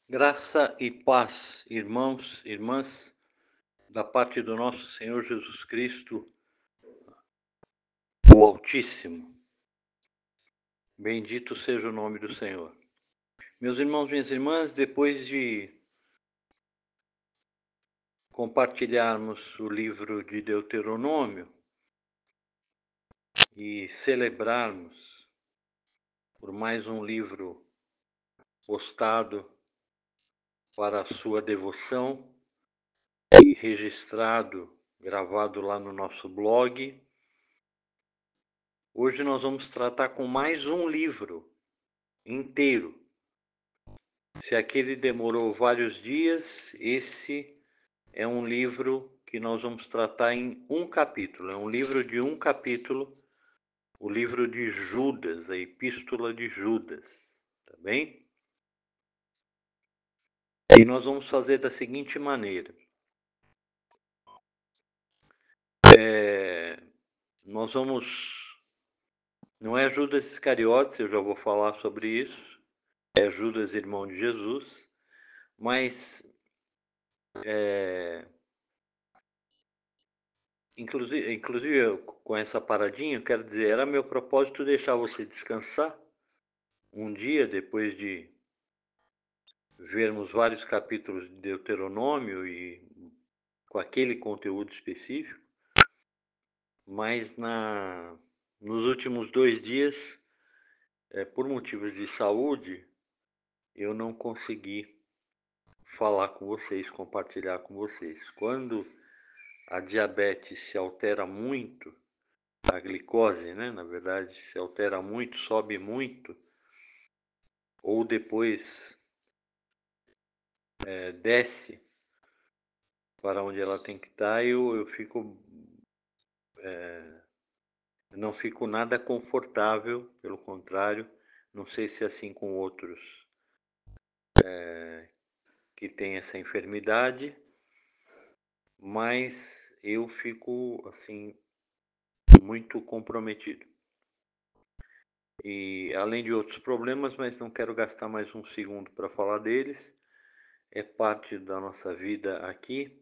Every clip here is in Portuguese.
Graça e paz, irmãos, irmãs, da parte do nosso Senhor Jesus Cristo, o Altíssimo. Bendito seja o nome do Senhor. Meus irmãos, minhas irmãs, depois de compartilharmos o livro de Deuteronômio e celebrarmos por mais um livro postado para a sua devoção e registrado, gravado lá no nosso blog, hoje nós vamos tratar com mais um livro inteiro. Se aquele demorou vários dias, esse é um livro que nós vamos tratar em um capítulo. É um livro de um capítulo, o livro de Judas, a Epístola de Judas, tá bem? E nós vamos fazer da seguinte maneira. Nós vamos... Não é Judas Iscariotes, eu já vou falar sobre isso. É Judas, irmão de Jesus. Mas... Inclusive eu, com essa paradinha, eu quero dizer, era meu propósito deixar você descansar um dia depois de vermos vários capítulos de Deuteronômio e com aquele conteúdo específico, mas nos últimos 2 dias, por motivos de saúde, eu não consegui falar com vocês, compartilhar com vocês. Quando a diabetes se altera muito, a glicose, né, na verdade, se altera muito, sobe muito, ou depois desce para onde ela tem que estar, eu fico, não fico nada confortável, pelo contrário, não sei se é assim com outros que têm essa enfermidade, mas eu fico assim muito comprometido. E além de outros problemas, mas não quero gastar mais um segundo para falar deles, é parte da nossa vida aqui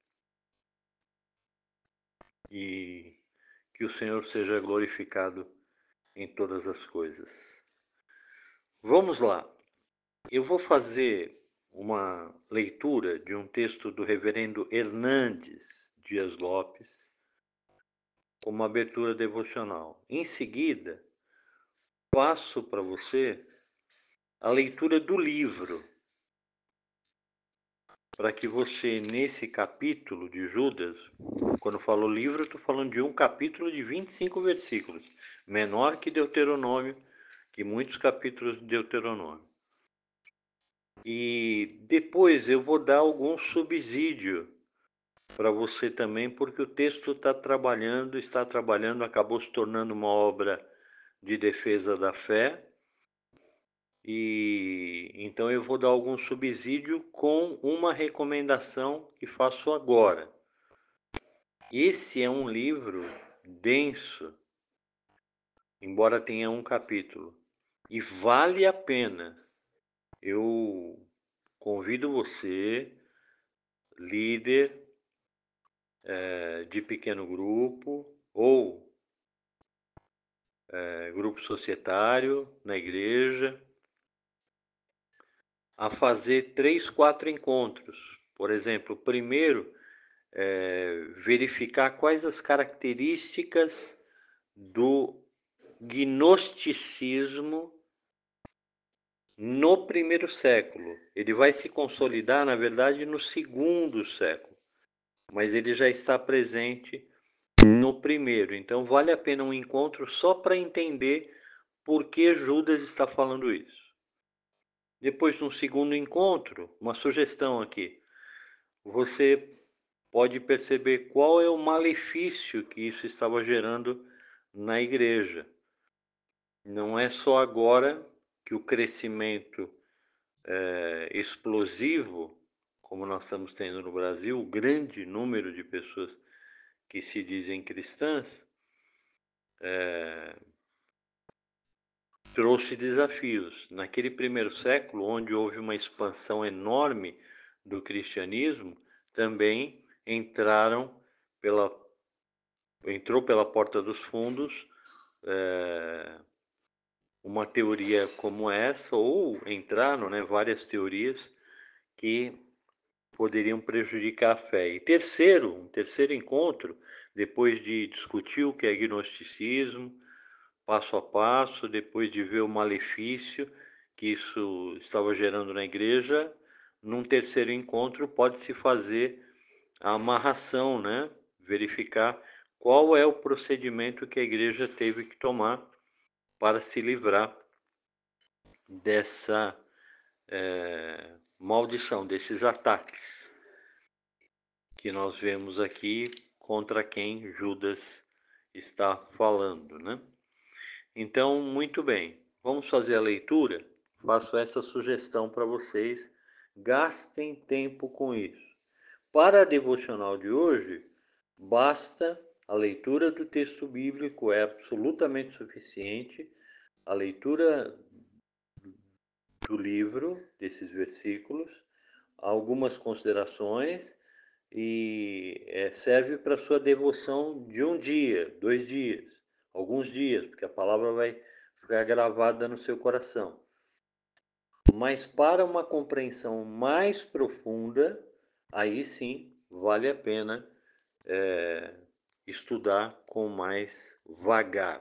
e que o Senhor seja glorificado em todas as coisas. Vamos lá. Eu vou fazer uma leitura de um texto do reverendo Hernandes Dias Lopes, como abertura devocional. Em seguida, passo para você a leitura do livro, para que você, nesse capítulo de Judas, quando falo livro, estou falando de um capítulo de 25 versículos, menor que Deuteronômio, que muitos capítulos de Deuteronômio. E depois eu vou dar algum subsídio para você também, porque o texto está trabalhando, acabou se tornando uma obra de defesa da fé. E então eu vou dar algum subsídio com uma recomendação que faço agora. Esse é um livro denso, embora tenha um capítulo, e vale a pena. Eu convido você, líder de pequeno grupo ou grupo societário na igreja, a fazer 3, 4 encontros. Por exemplo, primeiro, verificar quais as características do gnosticismo no primeiro século. Ele vai se consolidar, na verdade, no segundo século, mas ele já está presente no primeiro. Então vale a pena um encontro só para entender por que Judas está falando isso. Depois, no segundo encontro, uma sugestão aqui. Você pode perceber qual é o malefício que isso estava gerando na igreja. Não é só agora que o crescimento explosivo, como nós estamos tendo no Brasil, o grande número de pessoas que se dizem cristãs, trouxe desafios. Naquele primeiro século, onde houve uma expansão enorme do cristianismo, também entrou pela porta dos fundos uma teoria como essa, ou entraram, né, várias teorias que poderiam prejudicar a fé. E um terceiro encontro, depois de discutir o que é gnosticismo, passo a passo, depois de ver o malefício que isso estava gerando na igreja, num terceiro encontro pode-se fazer a amarração, né? Verificar qual é o procedimento que a igreja teve que tomar para se livrar dessa maldição, desses ataques que nós vemos aqui contra quem Judas está falando, né? Então, muito bem, vamos fazer a leitura? Faço essa sugestão para vocês, gastem tempo com isso. Para a devocional de hoje, basta a leitura do texto bíblico, é absolutamente suficiente, a leitura do livro, desses versículos, algumas considerações e serve para sua devoção de um dia, 2 dias, alguns dias, porque a palavra vai ficar gravada no seu coração. Mas para uma compreensão mais profunda, aí sim vale a pena estudar com mais vagar.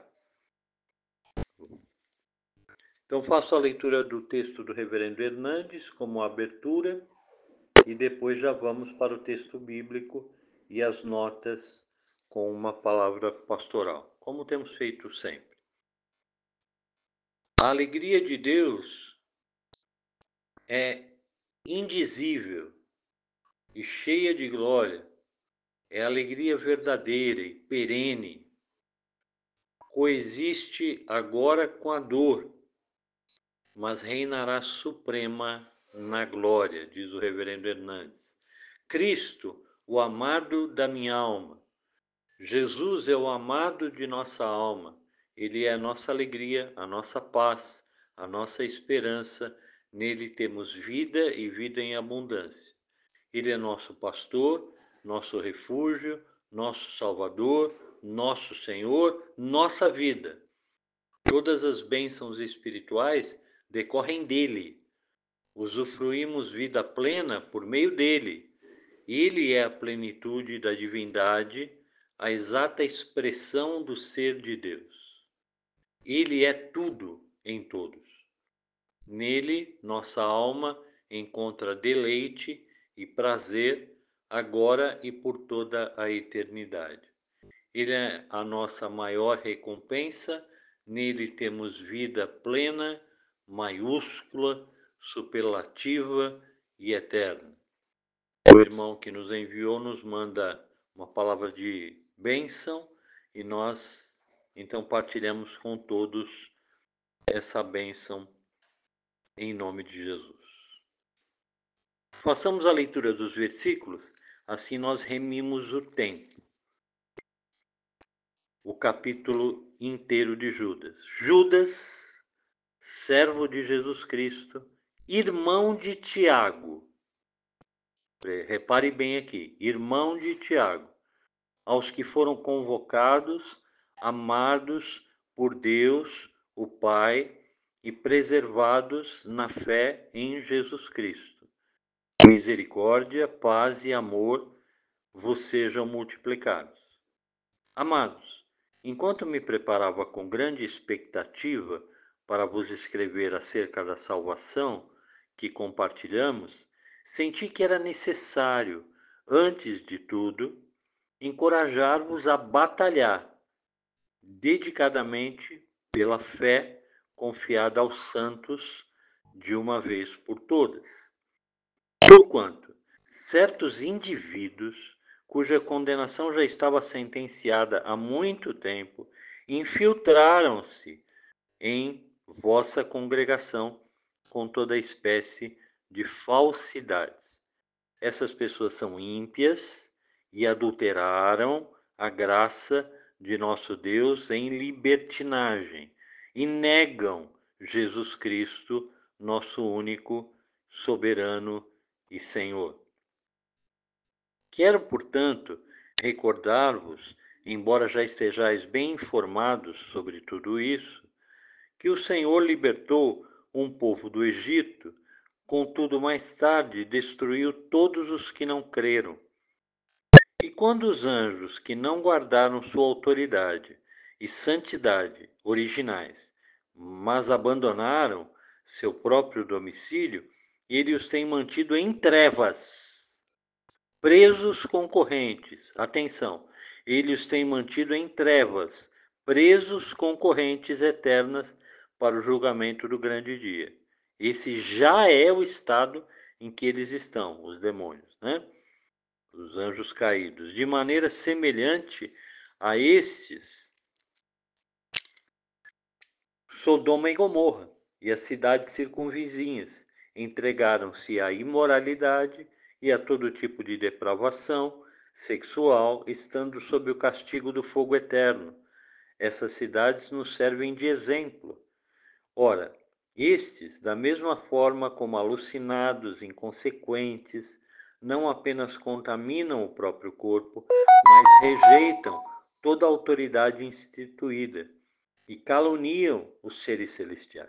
Então faço a leitura do texto do Reverendo Hernandes como abertura e depois já vamos para o texto bíblico e as notas com uma palavra pastoral, como temos feito sempre. A alegria de Deus é indizível e cheia de glória, é alegria verdadeira e perene, coexiste agora com a dor, mas reinará suprema na glória, diz o Reverendo Hernandes. Cristo, o amado da minha alma. Jesus é o amado de nossa alma. Ele é a nossa alegria, a nossa paz, a nossa esperança. Nele temos vida e vida em abundância. Ele é nosso pastor, nosso refúgio, nosso Salvador, nosso Senhor, nossa vida. Todas as bênçãos espirituais decorrem dele. Usufruímos vida plena por meio dele. Ele é a plenitude da divindade, a exata expressão do ser de Deus. Ele é tudo em todos. Nele, nossa alma encontra deleite e prazer agora e por toda a eternidade. Ele é a nossa maior recompensa, nele temos vida plena, maiúscula, superlativa e eterna. O irmão que nos enviou nos manda uma palavra de bênção e nós então partilhamos com todos essa bênção em nome de Jesus. Façamos a leitura dos versículos, assim nós remimos o tempo. O capítulo inteiro de Judas. Judas, servo de Jesus Cristo, irmão de Tiago. Repare bem aqui, irmão de Tiago. Aos que foram convocados, amados por Deus, o Pai, e preservados na fé em Jesus Cristo. Misericórdia, paz e amor vos sejam multiplicados. Amados, enquanto me preparava com grande expectativa para vos escrever acerca da salvação que compartilhamos, senti que era necessário, antes de tudo, encorajar-vos a batalhar dedicadamente pela fé confiada aos santos de uma vez por todas. Porquanto certos indivíduos, cuja condenação já estava sentenciada há muito tempo, infiltraram-se em vossa congregação com toda espécie de falsidades. Essas pessoas são ímpias e adulteraram a graça de nosso Deus em libertinagem e negam Jesus Cristo, nosso único, soberano e Senhor. Quero, portanto, recordar-vos, embora já estejais bem informados sobre tudo isso, que o Senhor libertou um povo do Egito, contudo mais tarde destruiu todos os que não creram. E quando os anjos que não guardaram sua autoridade e santidade originais, mas abandonaram seu próprio domicílio, ele os tem mantido em trevas, presos concorrentes. Atenção, ele os tem mantido em trevas, presos concorrentes eternas para o julgamento do grande dia. Esse já é o estado em que eles estão, os demônios, né? Os anjos caídos. De maneira semelhante a estes, Sodoma e Gomorra e as cidades circunvizinhas entregaram-se à imoralidade e a todo tipo de depravação sexual, estando sob o castigo do fogo eterno. Essas cidades nos servem de exemplo. Ora, estes, da mesma forma como alucinados, inconsequentes, não apenas contaminam o próprio corpo, mas rejeitam toda a autoridade instituída e caluniam os seres celestiais.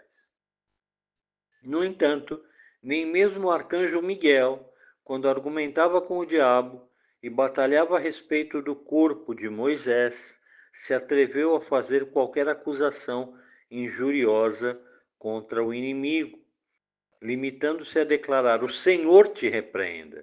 No entanto, nem mesmo o arcanjo Miguel, quando argumentava com o diabo e batalhava a respeito do corpo de Moisés, se atreveu a fazer qualquer acusação injuriosa contra o inimigo, limitando-se a declarar: "O Senhor te repreenda".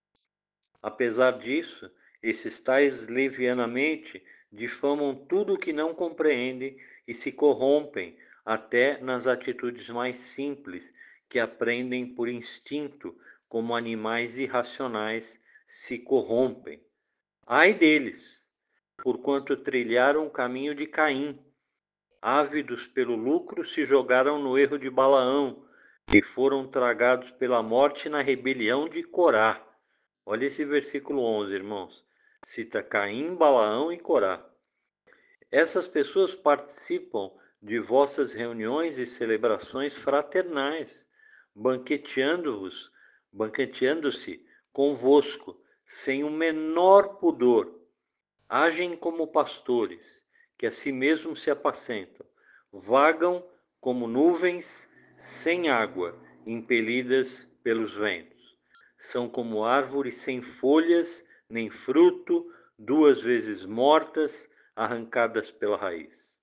Apesar disso, esses tais levianamente difamam tudo o que não compreendem e se corrompem até nas atitudes mais simples que aprendem por instinto, como animais irracionais se corrompem. Ai deles, porquanto trilharam o caminho de Caim. Ávidos pelo lucro, se jogaram no erro de Balaão e foram tragados pela morte na rebelião de Corá. Olha esse versículo 11, irmãos. Cita Caim, Balaão e Corá. Essas pessoas participam de vossas reuniões e celebrações fraternais, banqueteando-vos, banqueteando-se convosco, sem o menor pudor. Agem como pastores, que a si mesmos se apacentam. Vagam como nuvens sem água, impelidas pelos ventos. São como árvores sem folhas, nem fruto, duas vezes mortas, arrancadas pela raiz.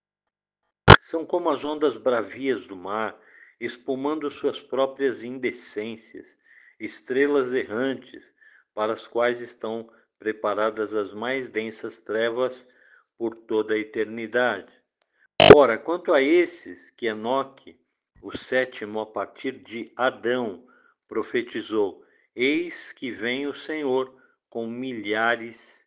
São como as ondas bravias do mar, espumando suas próprias indecências, estrelas errantes, para as quais estão preparadas as mais densas trevas por toda a eternidade. Ora, quanto a esses que Enoque, o sétimo a partir de Adão, profetizou: eis que vem o Senhor com milhares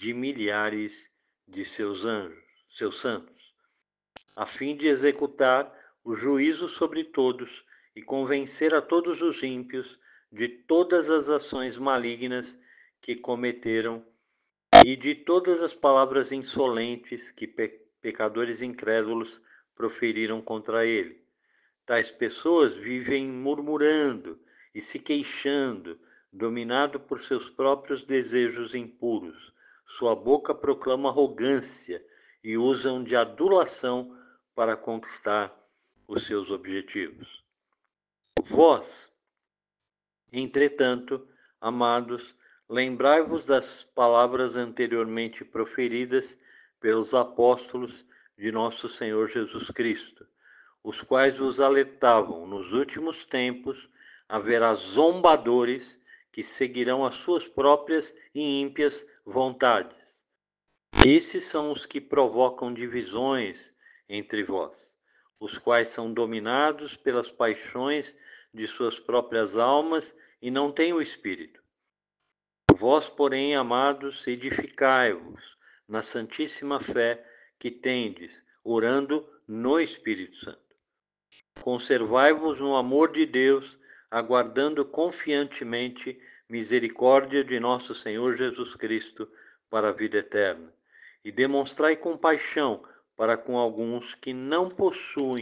de seus anjos, seus santos, a fim de executar o juízo sobre todos e convencer a todos os ímpios de todas as ações malignas que cometeram e de todas as palavras insolentes que pecadores incrédulos proferiram contra ele. Tais pessoas vivem murmurando e se queixando, dominado por seus próprios desejos impuros. Sua boca proclama arrogância e usam de adulação para conquistar os seus objetivos. Vós, entretanto, amados, lembrai-vos das palavras anteriormente proferidas pelos apóstolos de nosso Senhor Jesus Cristo, os quais vos alertavam: nos últimos tempos haverá zombadores que seguirão as suas próprias e ímpias vontades. Esses são os que provocam divisões entre vós, os quais são dominados pelas paixões de suas próprias almas e não têm o Espírito. Vós, porém, amados, edificai-vos na santíssima fé que tendes, orando no Espírito Santo. Conservai-vos no amor de Deus, aguardando confiantemente misericórdia de nosso Senhor Jesus Cristo para a vida eterna. E demonstrai compaixão para com alguns que não possuem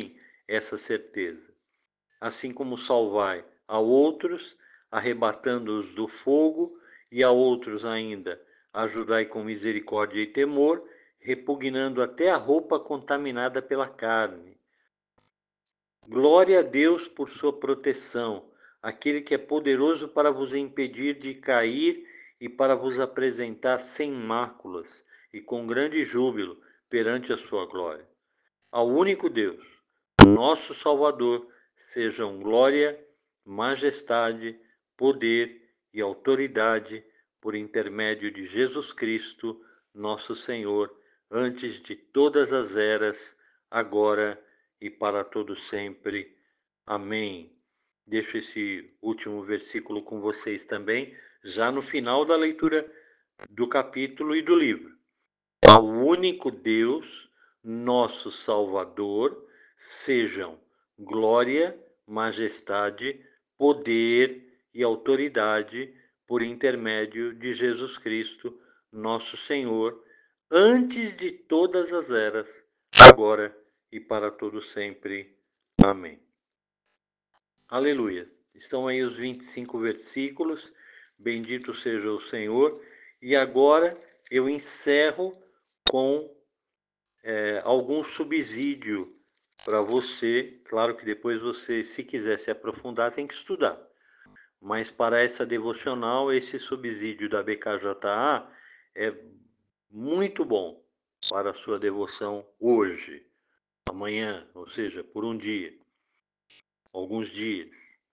essa certeza. Assim como salvai a outros, arrebatando-os do fogo, e a outros ainda ajudai com misericórdia e temor, repugnando até a roupa contaminada pela carne. Glória a Deus por sua proteção, aquele que é poderoso para vos impedir de cair e para vos apresentar sem máculas e com grande júbilo perante a sua glória. Ao único Deus, nosso Salvador, sejam glória, majestade, poder e autoridade por intermédio de Jesus Cristo, nosso Senhor, antes de todas as eras, agora e para todo sempre. Amém. Deixo esse último versículo com vocês também, já no final da leitura do capítulo e do livro. Ao único Deus, nosso Salvador, sejam glória, majestade, poder e autoridade por intermédio de Jesus Cristo, nosso Senhor, antes de todas as eras, agora e para todo sempre. Amém. Aleluia. Estão aí os 25 versículos. Bendito seja o Senhor. E agora eu encerro com algum subsídio para você. Claro que depois você, se quiser se aprofundar, tem que estudar. Mas para essa devocional, esse subsídio da BKJA é muito bom para a sua devoção hoje, amanhã, ou seja, por um dia, alguns dias.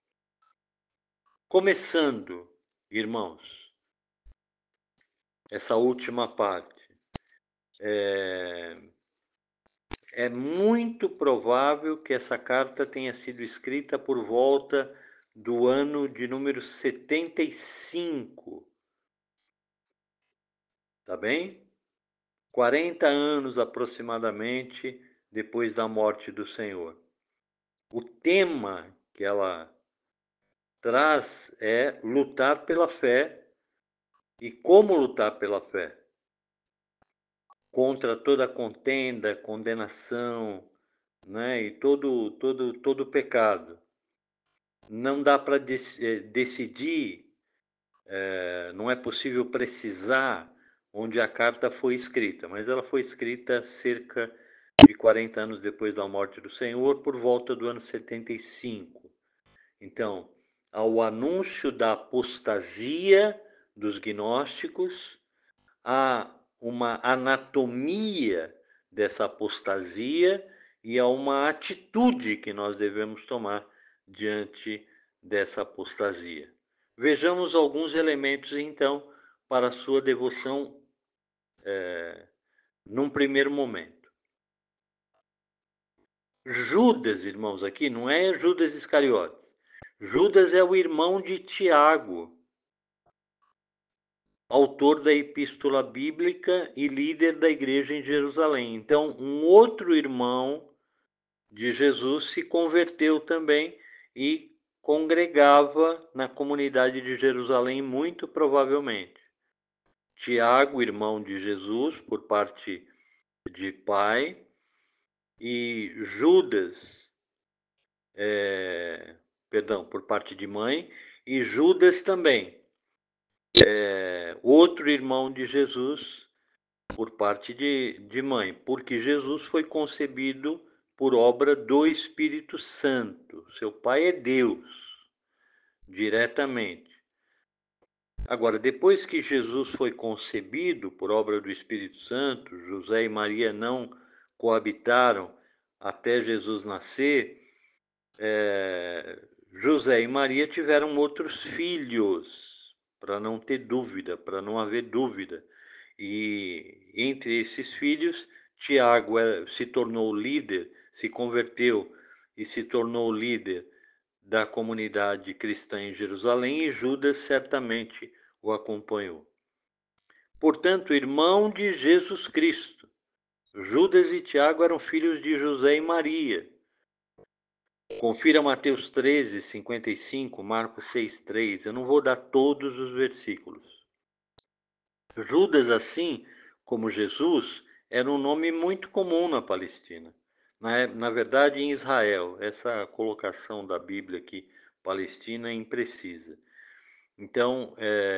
Começando, irmãos, essa última parte. É muito provável que essa carta tenha sido escrita por volta do ano de número 75. Tá bem? 40 anos aproximadamente depois da morte do Senhor. O tema que ela traz é lutar pela fé. E como lutar pela fé? Contra toda contenda, condenação, né? E todo pecado. Não dá para decidir, não é possível precisar onde a carta foi escrita, mas ela foi escrita cerca de 40 anos depois da morte do Senhor, por volta do ano 75. Então, ao anúncio da apostasia dos gnósticos, há uma anatomia dessa apostasia e há uma atitude que nós devemos tomar diante dessa apostasia. Vejamos alguns elementos, então, para a sua devoção num primeiro momento. Judas, irmãos, aqui não é Judas Iscariotes. Judas é o irmão de Tiago, autor da epístola bíblica e líder da igreja em Jerusalém. Então, um outro irmão de Jesus se converteu também e congregava na comunidade de Jerusalém, muito provavelmente. Tiago, irmão de Jesus, por parte de pai, e Judas, por parte de mãe, e Judas também, outro irmão de Jesus, por parte de mãe, porque Jesus foi concebido por obra do Espírito Santo. Seu pai é Deus, diretamente. Agora, depois que Jesus foi concebido por obra do Espírito Santo, José e Maria não coabitaram até Jesus nascer, José e Maria tiveram outros filhos, para não ter dúvida, para não haver dúvida. E entre esses filhos, Tiago se tornou líder, se converteu e se tornou líder da comunidade cristã em Jerusalém, e Judas certamente o acompanhou. Portanto, irmão de Jesus Cristo, Judas e Tiago eram filhos de José e Maria. Confira Mateus 13, 55, Marcos 6, 3. Eu não vou dar todos os versículos. Judas, assim como Jesus, era um nome muito comum na Palestina. na verdade, em Israel. Essa colocação da Bíblia aqui, Palestina, é imprecisa. Então,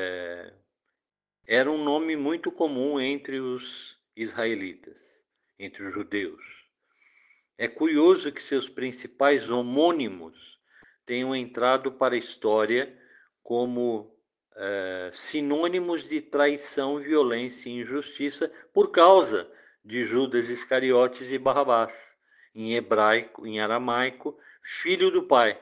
era um nome muito comum entre os israelitas, entre os judeus. É curioso que seus principais homônimos tenham entrado para a história como sinônimos de traição, violência e injustiça por causa de Judas Iscariotes e Barrabás, em hebraico, em aramaico, filho do pai,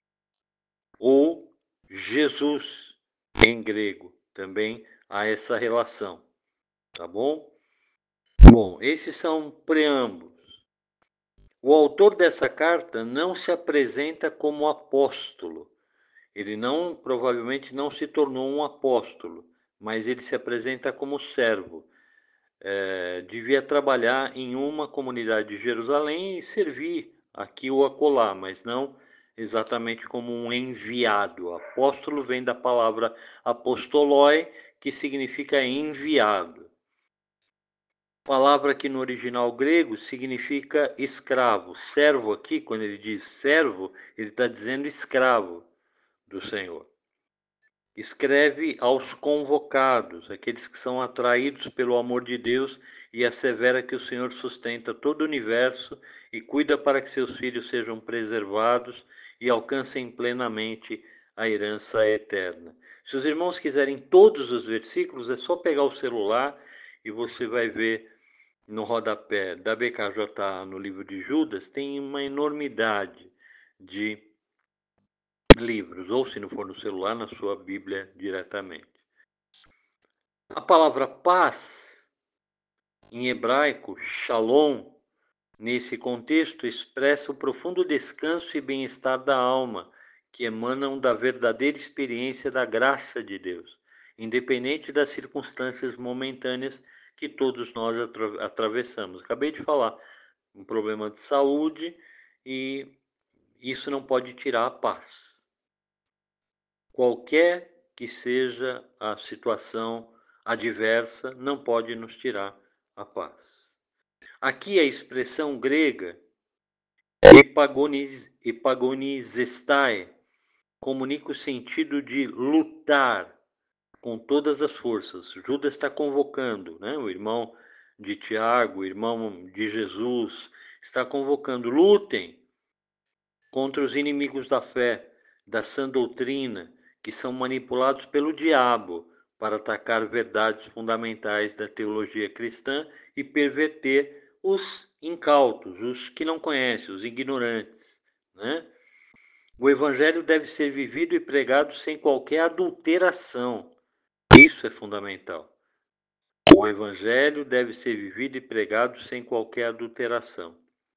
ou Jesus em grego. Também há essa relação, tá bom? Bom, esses são preâmbulos. O autor dessa carta não se apresenta como apóstolo. Ele provavelmente não se tornou um apóstolo, mas ele se apresenta como servo. Devia trabalhar em uma comunidade de Jerusalém e servir aqui ou acolá, mas não exatamente como um enviado. Apóstolo vem da palavra apostoloi, que significa enviado. Palavra que no original grego significa escravo. Servo aqui, quando ele diz servo, ele está dizendo escravo do Senhor. Escreve aos convocados, aqueles que são atraídos pelo amor de Deus e assevera que o Senhor sustenta todo o universo e cuida para que seus filhos sejam preservados e alcancem plenamente a herança eterna. Se os irmãos quiserem todos os versículos, é só pegar o celular e você vai ver no rodapé da BKJA no livro de Judas, tem uma enormidade de livros, ou se não for no celular, na sua Bíblia diretamente. A palavra paz, em hebraico, shalom, nesse contexto expressa o profundo descanso e bem-estar da alma, que emanam da verdadeira experiência da graça de Deus, independente das circunstâncias momentâneas que todos nós atravessamos. Acabei de falar, um problema de saúde, e isso não pode tirar a paz. Qualquer que seja a situação adversa, não pode nos tirar a paz. Aqui a expressão grega epagonizestai comunica o sentido de lutar com todas as forças. Judas está convocando, né? O irmão de Tiago, o irmão de Jesus, está convocando: lutem contra os inimigos da fé, da sã doutrina, que são manipulados pelo diabo para atacar verdades fundamentais da teologia cristã e perverter os incautos, os que não conhecem, os ignorantes, né? O evangelho deve ser vivido e pregado sem qualquer adulteração. Isso é fundamental. O evangelho deve ser vivido e pregado sem qualquer adulteração.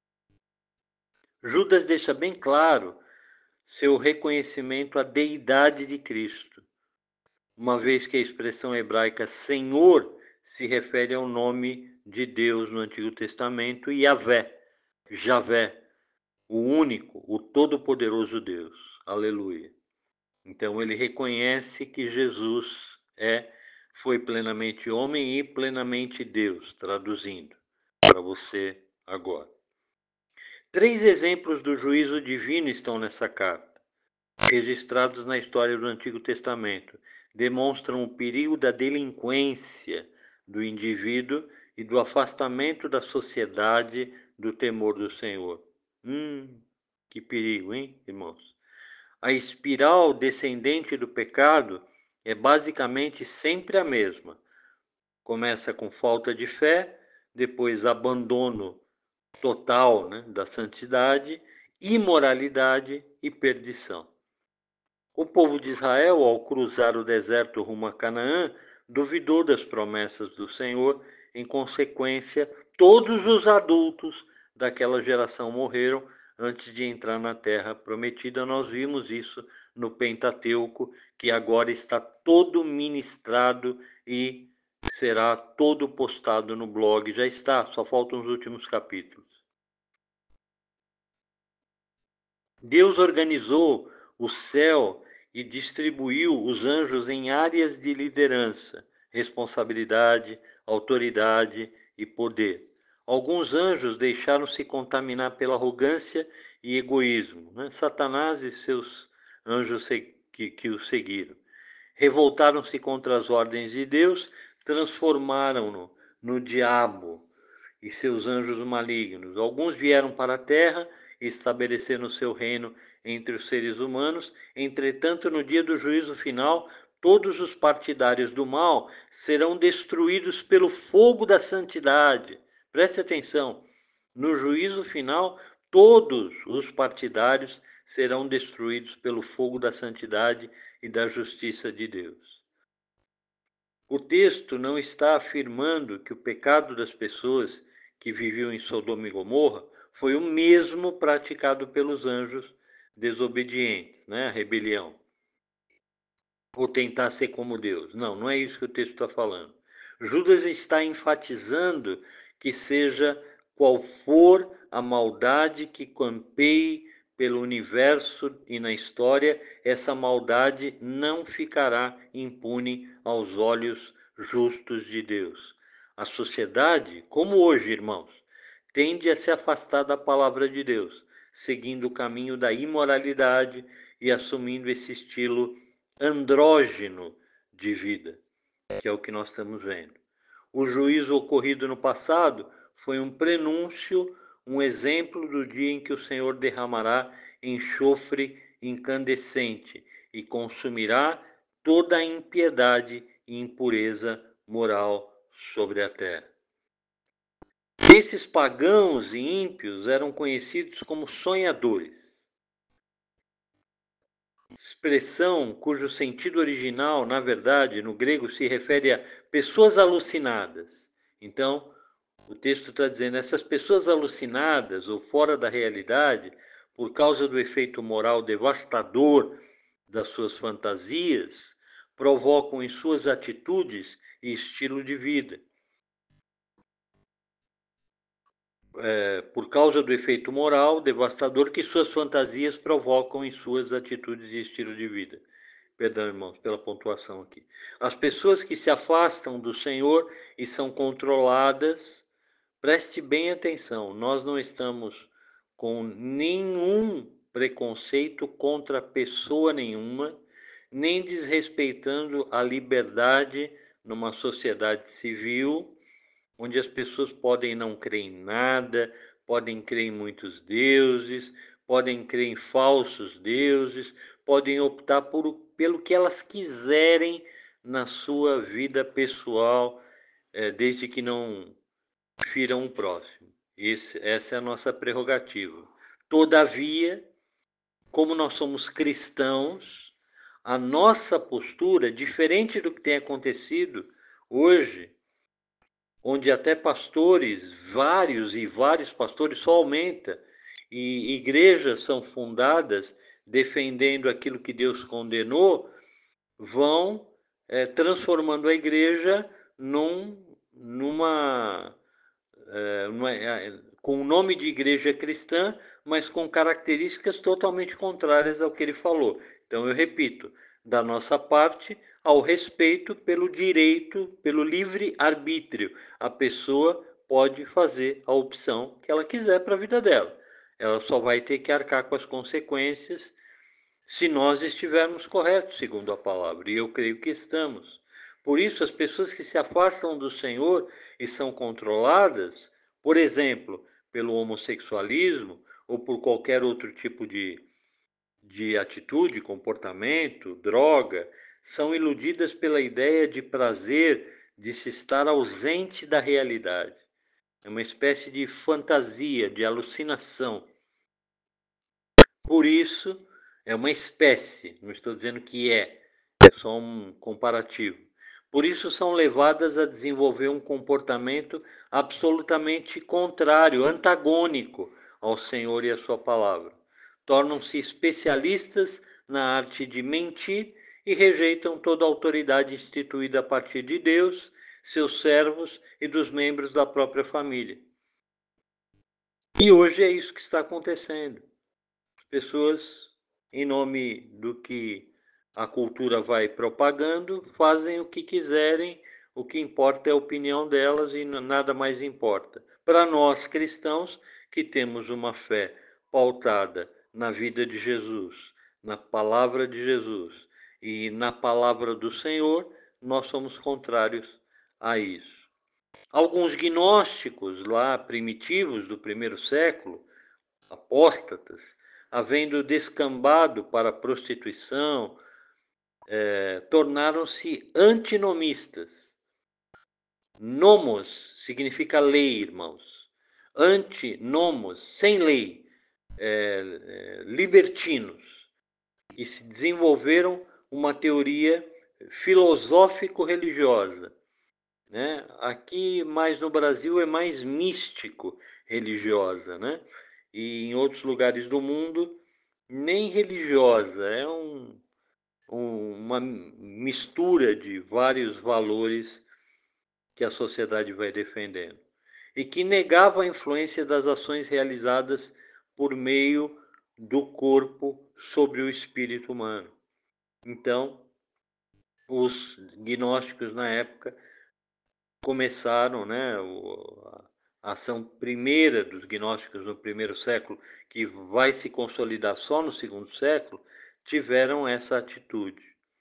Judas deixa bem claro seu reconhecimento à deidade de Cristo, uma vez que a expressão hebraica Senhor se refere ao nome de Deus no Antigo Testamento, e Yahvé, Javé, o único, o todo-poderoso Deus. Aleluia. Então ele reconhece que Jesus foi plenamente homem e plenamente Deus, traduzindo para você agora. 3 exemplos do juízo divino estão nessa carta, registrados na história do Antigo Testamento. Demonstram o perigo da delinquência do indivíduo e do afastamento da sociedade do temor do Senhor. Que perigo, hein, irmãos? A espiral descendente do pecado é basicamente sempre a mesma. Começa com falta de fé, depois abandono total, né, da santidade, imoralidade e perdição. O povo de Israel, ao cruzar o deserto rumo a Canaã, duvidou das promessas do Senhor. Em consequência, todos os adultos daquela geração morreram antes de entrar na terra prometida. Nós vimos isso no Pentateuco, que agora está todo ministrado e será todo postado no blog. Já está, só faltam os últimos capítulos. Deus organizou o céu e distribuiu os anjos em áreas de liderança, responsabilidade, autoridade e poder. Alguns anjos deixaram-se contaminar pela arrogância e egoísmo, né? Satanás e seus anjos que o seguiram. Revoltaram-se contra as ordens de Deus, transformaram-no no diabo e seus anjos malignos. Alguns vieram para a terra e estabeleceram seu reino entre os seres humanos. Entretanto, no dia do juízo final, todos os partidários do mal serão destruídos pelo fogo da santidade. Preste atenção, no juízo final, todos os partidários serão destruídos pelo fogo da santidade e da justiça de Deus. O texto não está afirmando que o pecado das pessoas que viviam em Sodoma e Gomorra foi o mesmo praticado pelos anjos desobedientes, né? A rebelião. Ou tentar ser como Deus. Não, não é isso que o texto está falando. Judas está enfatizando que seja qual for a maldade que campeie pelo universo e na história, essa maldade não ficará impune aos olhos justos de Deus. A sociedade, como hoje, irmãos, tende a se afastar da palavra de Deus, seguindo o caminho da imoralidade e assumindo esse estilo andrógeno de vida, que é o que nós estamos vendo. O juízo ocorrido no passado foi um prenúncio, um exemplo do dia em que o Senhor derramará enxofre incandescente e consumirá toda a impiedade e impureza moral sobre a terra. Esses pagãos e ímpios eram conhecidos como sonhadores, expressão cujo sentido original, na verdade, no grego se refere a pessoas alucinadas. Então, o texto está dizendo, essas pessoas alucinadas ou fora da realidade, por causa do efeito moral devastador das suas fantasias, provocam em suas atitudes e estilo de vida. Por causa do efeito moral devastador que suas fantasias provocam em suas atitudes e estilo de vida. Perdão, irmãos, pela pontuação aqui. As pessoas que se afastam do Senhor e são controladas, preste bem atenção, nós não estamos com nenhum preconceito contra pessoa nenhuma, nem desrespeitando a liberdade numa sociedade civil, onde as pessoas podem não crer em nada, podem crer em muitos deuses, podem crer em falsos deuses, podem optar pelo que elas quiserem na sua vida pessoal, desde que não firam o próximo. Essa é a nossa prerrogativa. Todavia, como nós somos cristãos, a nossa postura, diferente do que tem acontecido hoje, onde até pastores, vários pastores, só aumenta, e igrejas são fundadas defendendo aquilo que Deus condenou, vão transformando a igreja numa com o nome de igreja cristã, mas com características totalmente contrárias ao que ele falou. Então, eu repito, da nossa parte, ao respeito pelo direito, pelo livre arbítrio. A pessoa pode fazer a opção que ela quiser para a vida dela. Ela só vai ter que arcar com as consequências se nós estivermos corretos, segundo a palavra, e eu creio que estamos. Por isso, as pessoas que se afastam do Senhor e são controladas, por exemplo, pelo homossexualismo ou por qualquer outro tipo de atitude, comportamento, droga, são iludidas pela ideia de prazer de se estar ausente da realidade. É uma espécie de fantasia, de alucinação. Por isso, é uma espécie, não estou dizendo que é só um comparativo. Por isso, são levadas a desenvolver um comportamento absolutamente contrário, antagônico ao Senhor e à sua palavra. Tornam-se especialistas na arte de mentir e rejeitam toda a autoridade instituída a partir de Deus, seus servos e dos membros da própria família. E hoje é isso que está acontecendo. Pessoas, em nome do que a cultura vai propagando, fazem o que quiserem, o que importa é a opinião delas e nada mais importa. Para nós cristãos, que temos uma fé pautada na vida de Jesus, na palavra de Jesus e na palavra do Senhor, nós somos contrários a isso. Alguns gnósticos lá primitivos do primeiro século, apóstatas, havendo descambado para a prostituição, tornaram-se antinomistas. Nomos significa lei, irmãos. Antinomos, sem lei, libertinos. E se desenvolveram uma teoria filosófico-religiosa. Né? Aqui, mais no Brasil, é mais místico-religiosa. Né? E em outros lugares do mundo, nem religiosa. É uma mistura de vários valores que a sociedade vai defendendo. E que negava a influência das ações realizadas por meio do corpo sobre o espírito humano. Então, os gnósticos na época começaram, né, a ação primeira dos gnósticos no primeiro século, que vai se consolidar só no segundo século, tiveram essa atitude.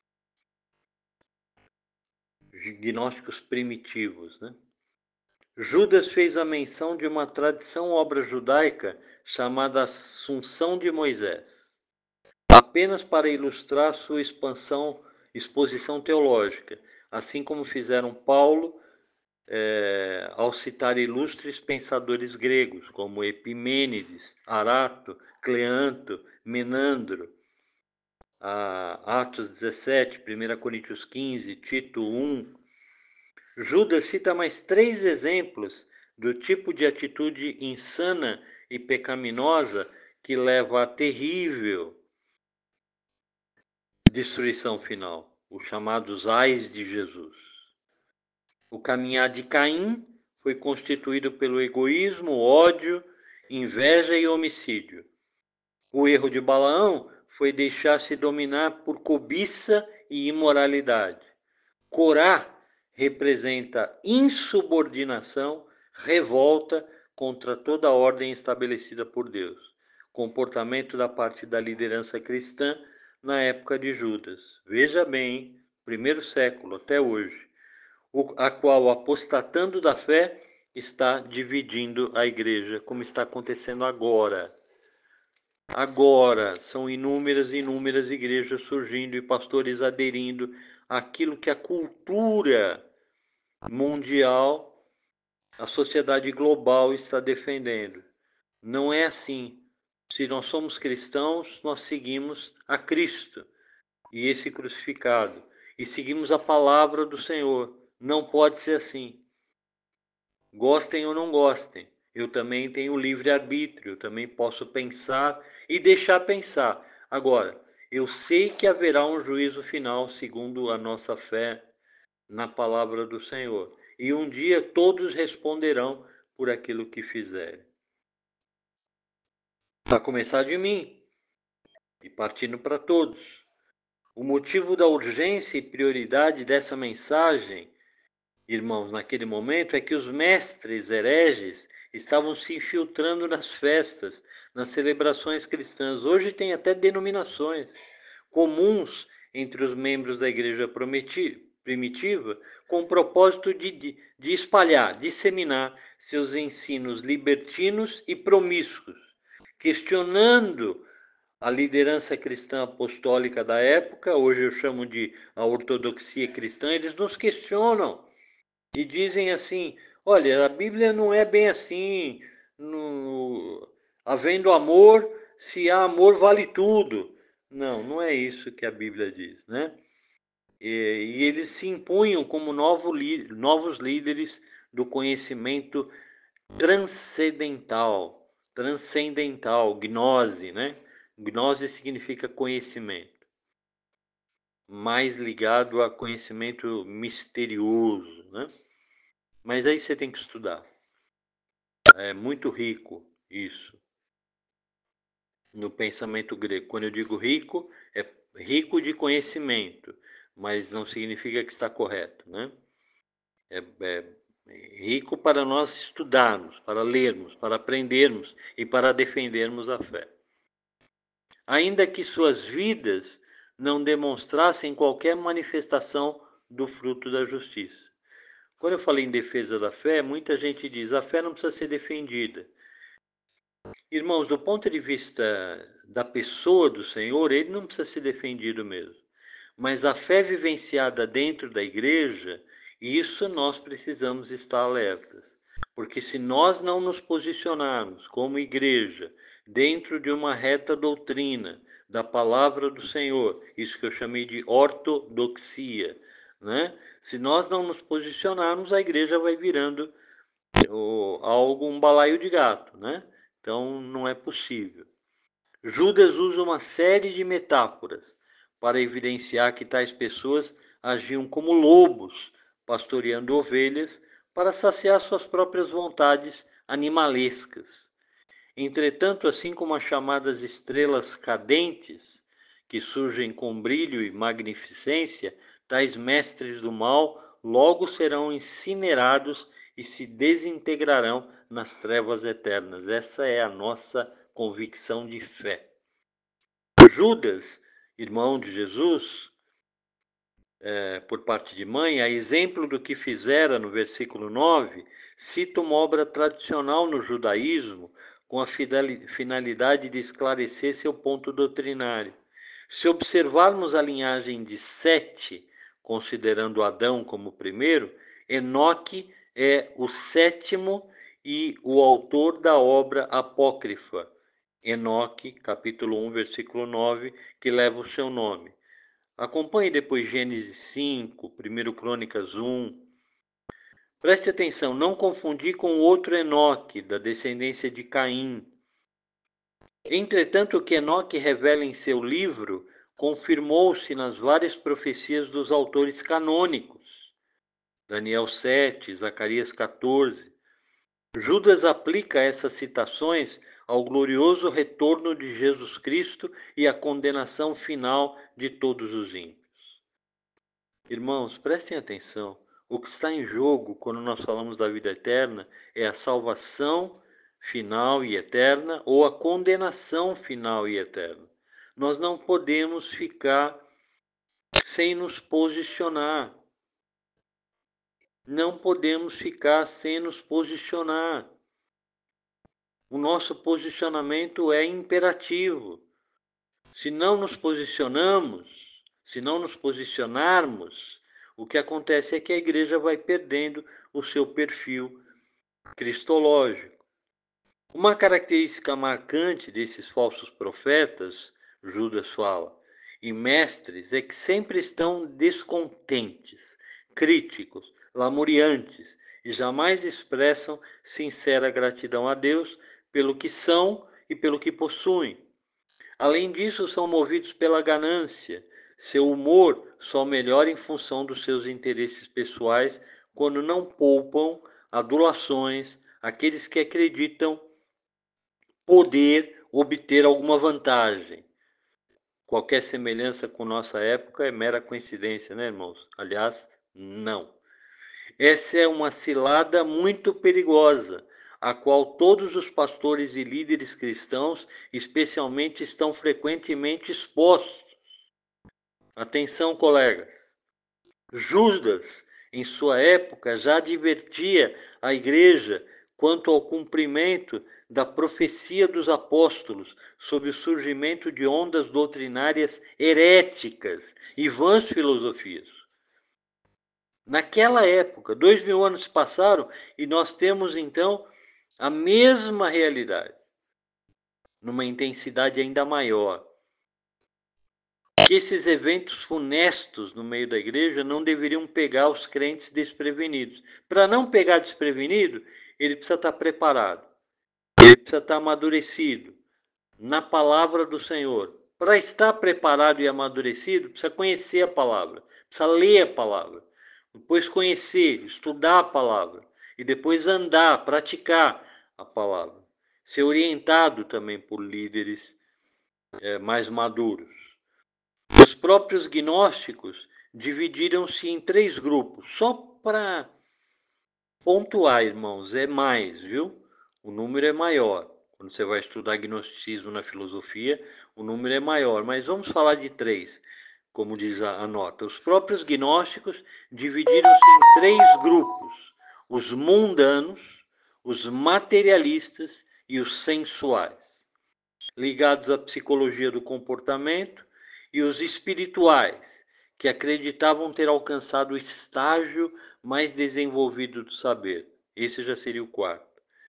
Gnósticos primitivos, né? Judas fez a menção de uma tradição obra judaica chamada Assunção de Moisés, apenas para ilustrar sua exposição teológica, assim como fizeram Paulo ao citar ilustres pensadores gregos, como Epimênides, Arato, Cleanto, Menandro, Atos 17, 1 Coríntios 15, Tito 1. Judas cita mais 3 exemplos do tipo de atitude insana e pecaminosa que leva à terrível destruição final, os chamados ais de Jesus. O caminhar de Caim foi constituído pelo egoísmo, ódio, inveja e homicídio. O erro de Balaão foi deixar-se dominar por cobiça e imoralidade. Corá representa insubordinação, revolta contra toda a ordem estabelecida por Deus. Comportamento da parte da liderança cristã na época de Judas. Veja bem, primeiro século até hoje, a qual, apostatando da fé, está dividindo a igreja, como está acontecendo agora. Agora são inúmeras igrejas surgindo e pastores aderindo àquilo que a cultura mundial, a sociedade global está defendendo. Não é assim. Se nós somos cristãos, nós seguimos a Cristo e esse crucificado e seguimos a palavra do Senhor. Não pode ser assim. Gostem ou não gostem. Eu também tenho livre-arbítrio, eu também posso pensar e deixar pensar. Agora, eu sei que haverá um juízo final segundo a nossa fé na palavra do Senhor. E um dia todos responderão por aquilo que fizerem. A começar de mim e partindo para todos. O motivo da urgência e prioridade dessa mensagem, irmãos, naquele momento, é que os mestres hereges estavam se infiltrando nas festas, nas celebrações cristãs. Hoje tem até denominações comuns entre os membros da igreja primitiva, com o propósito de espalhar, disseminar seus ensinos libertinos e promíscuos, questionando a liderança cristã apostólica da época. Hoje eu chamo de a ortodoxia cristã. Eles nos questionam e dizem assim: olha, a Bíblia não é bem assim. Havendo amor, se há amor, vale tudo. Não, não é isso que a Bíblia diz, né? E eles se impunham como novos líderes do conhecimento transcendental, gnose, né? Gnose significa conhecimento, mais ligado a conhecimento misterioso, né? Mas aí você tem que estudar. É muito rico isso no pensamento grego. Quando eu digo rico, é rico de conhecimento, mas não significa que está correto, né? é rico para nós estudarmos, para lermos, para aprendermos e para defendermos a fé. Ainda que suas vidas não demonstrassem qualquer manifestação do fruto da justiça. Quando eu falei em defesa da fé, muita gente diz: a fé não precisa ser defendida. Irmãos, do ponto de vista da pessoa do Senhor, ele não precisa ser defendido mesmo. Mas a fé vivenciada dentro da igreja, isso nós precisamos estar alertas. Porque se nós não nos posicionarmos como igreja dentro de uma reta doutrina da palavra do Senhor, isso que eu chamei de ortodoxia, né? Se nós não nos posicionarmos, a igreja vai virando algo, um balaio de gato, né? Então não é possível. Judas usa uma série de metáforas para evidenciar que tais pessoas agiam como lobos, pastoreando ovelhas para saciar suas próprias vontades animalescas. Entretanto, assim como as chamadas estrelas cadentes, que surgem com brilho e magnificência, tais mestres do mal logo serão incinerados e se desintegrarão nas trevas eternas. Essa é a nossa convicção de fé. Judas, irmão de Jesus, por parte de mãe, a exemplo do que fizera no versículo 9, cita uma obra tradicional no judaísmo com a finalidade de esclarecer seu ponto doutrinário. Se observarmos a linhagem de Sete, considerando Adão como o primeiro, Enoque é o sétimo e o autor da obra apócrifa, Enoque, capítulo 1, versículo 9, que leva o seu nome. Acompanhe depois Gênesis 5, 1 Crônicas 1. Preste atenção, não confundir com o outro Enoque, da descendência de Caim. Entretanto, o que Enoque revela em seu livro confirmou-se nas várias profecias dos autores canônicos. Daniel 7, Zacarias 14. Judas aplica essas citações ao glorioso retorno de Jesus Cristo e à condenação final de todos os ímpios. Irmãos, prestem atenção. O que está em jogo quando nós falamos da vida eterna é a salvação final e eterna ou a condenação final e eterna. Nós não podemos ficar sem nos posicionar. Não podemos ficar sem nos posicionar. O nosso posicionamento é imperativo. Se não nos posicionamos, se não nos posicionarmos, o que acontece é que a igreja vai perdendo o seu perfil cristológico. Uma característica marcante desses falsos profetas, Judas fala, e mestres, é que sempre estão descontentes, críticos, lamuriantes, e jamais expressam sincera gratidão a Deus pelo que são e pelo que possuem. Além disso, são movidos pela ganância. Seu humor só melhora em função dos seus interesses pessoais quando não poupam adulações àqueles que acreditam poder obter alguma vantagem. Qualquer semelhança com nossa época é mera coincidência, né, irmãos? Aliás, não. Essa é uma cilada muito perigosa, a qual todos os pastores e líderes cristãos, especialmente, estão frequentemente expostos. Atenção, colegas. Judas, em sua época, já advertia a igreja quanto ao cumprimento da profecia dos apóstolos sobre o surgimento de ondas doutrinárias heréticas e vãs filosofias. Naquela época, 2000 anos passaram e nós temos então a mesma realidade, numa intensidade ainda maior. Que esses eventos funestos no meio da igreja não deveriam pegar os crentes desprevenidos. Para não pegar desprevenido, ele precisa estar preparado, ele precisa estar amadurecido na palavra do Senhor. Para estar preparado e amadurecido, precisa conhecer a palavra, precisa ler a palavra, depois conhecer, estudar a palavra e depois andar, praticar a palavra. Ser orientado também por líderes mais maduros. Os próprios gnósticos dividiram-se em 3 grupos, só para pontuar, irmãos, é mais, viu? O número é maior. Quando você vai estudar gnosticismo na filosofia, o número é maior. Mas vamos falar de 3, como diz a nota. Os próprios gnósticos dividiram-se em 3 grupos: os mundanos, os materialistas e os sensuais, ligados à psicologia do comportamento, e os espirituais, que acreditavam ter alcançado o estágio mais desenvolvido do saber. Esse já seria o 4.